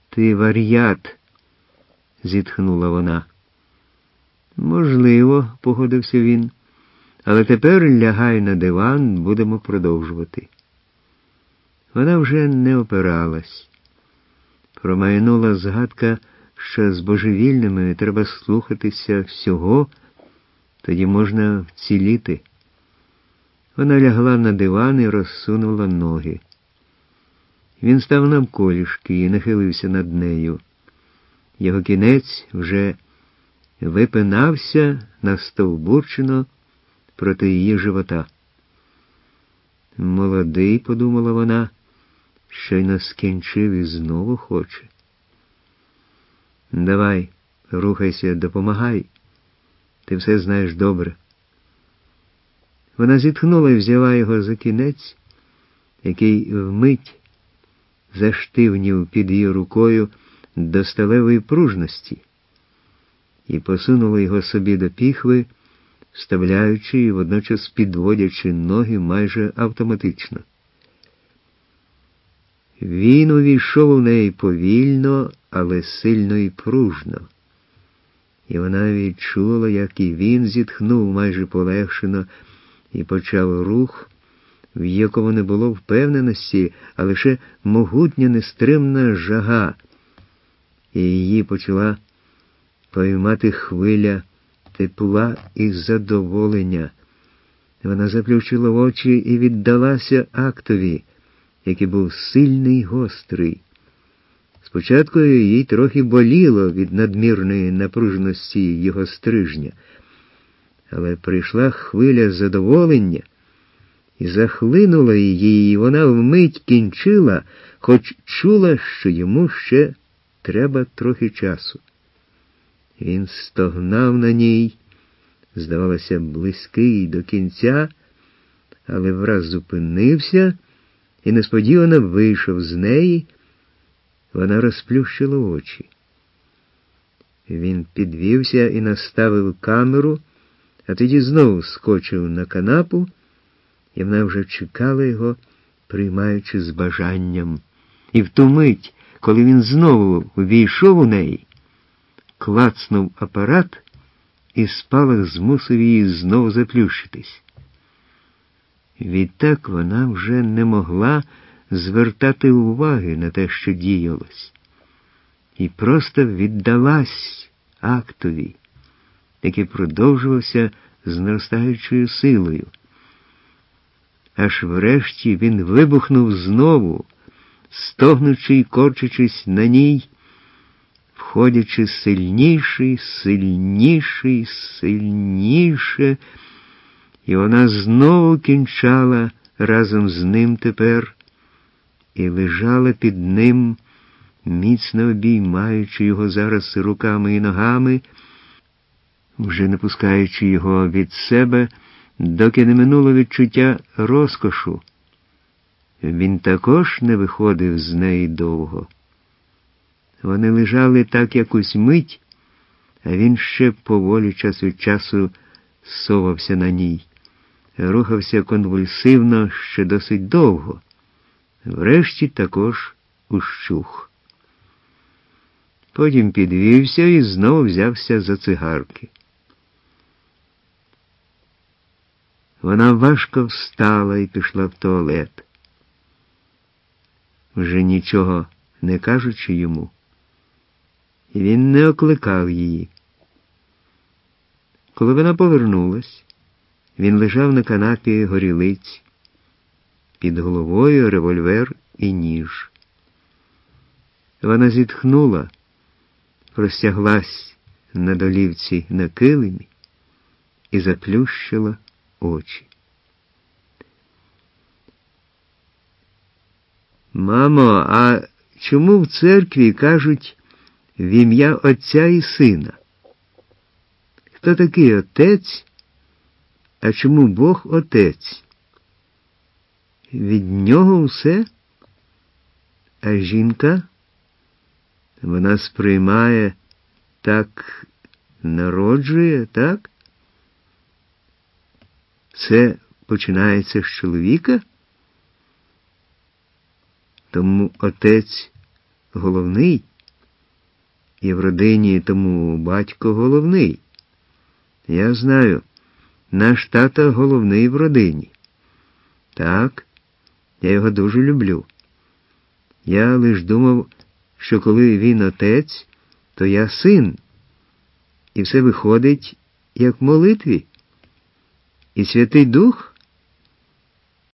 Ти вар'ят, зітхнула вона. Можливо, погодився він. Але тепер лягай на диван, будемо продовжувати. Вона вже не опиралась. Промайнула згадка, що з божевільними треба слухатися всього, тоді можна вціліти. Вона лягла на диван і розсунула ноги. Він став навколішки і нахилився над нею. Його кінець вже випинався настовбурчено проти її живота. Молодий, подумала вона, щойно скінчив і знову хоче. Давай, рухайся, допомагай. Ти все знаєш добре. Вона зітхнула і взяла його за кінець, який вмить заштивнів під її рукою до сталевої пружності, і посунула його собі до піхви, вставляючи і водночас підводячи ноги майже автоматично. Він увійшов у неї повільно, але сильно і пружно. І вона відчула, як і він зітхнув майже полегшено і почав рух, в якому не було впевненості, а лише могутня нестримна жага, і її почала поймати хвиля тепла і задоволення. Вона заплющила очі і віддалася актові, який був сильний й гострий. Спочатку їй трохи боліло від надмірної напруженості його стрижня, але прийшла хвиля задоволення і захлинула її, і вона вмить кінчила, хоч чула, що йому ще треба трохи часу. Він стогнав на ній, здавалося, близький до кінця, але враз зупинився і несподівано вийшов з неї. Вона розплющила очі. Він підвівся і наставив камеру, а тоді знову скочив на канапу, і вона вже чекала його, приймаючи з бажанням. І в ту мить, коли він знову увійшов у неї, клацнув апарат, і спалах змусив її знову заплющитись. Відтак вона вже не могла звертати уваги на те, що діялось, і просто віддалась актові, який продовжувався з наростаючою силою. Аж врешті він вибухнув знову, стогнучи й корчачись на ній, входячи сильніше, сильніше, сильніше, і вона знову кінчала разом з ним тепер, і лежала під ним, міцно обіймаючи його зараз руками і ногами, вже не пускаючи його від себе, доки не минуло відчуття розкошу. Він також не виходив з неї довго. Вони лежали так якусь мить, а він ще поволі час від часу совався на ній. Рухався конвульсивно ще досить довго. Врешті також ущух. Потім підвівся і знову взявся за цигарки. Вона важко встала і пішла в туалет. Вже нічого не кажучи йому, він не окликав її. Коли вона повернулась, він лежав на канапі горілиць, під головою револьвер і ніж. Вона зітхнула, простяглась на долівці на килимі і заплющила очі. «Мамо, а чому в церкві кажуть в ім'я Отця і Сина? Хто такий Отець, а чому Бог Отець? Від нього все? А жінка? Вона сприймає, так народжує, так? Це починається з чоловіка? Тому Отець головний?» і в родині тому батько головний. Я знаю, наш тато головний в родині. Так, я його дуже люблю. Я лиш думав, що коли він отець, то я син. І все виходить, як в молитві. І Святий Дух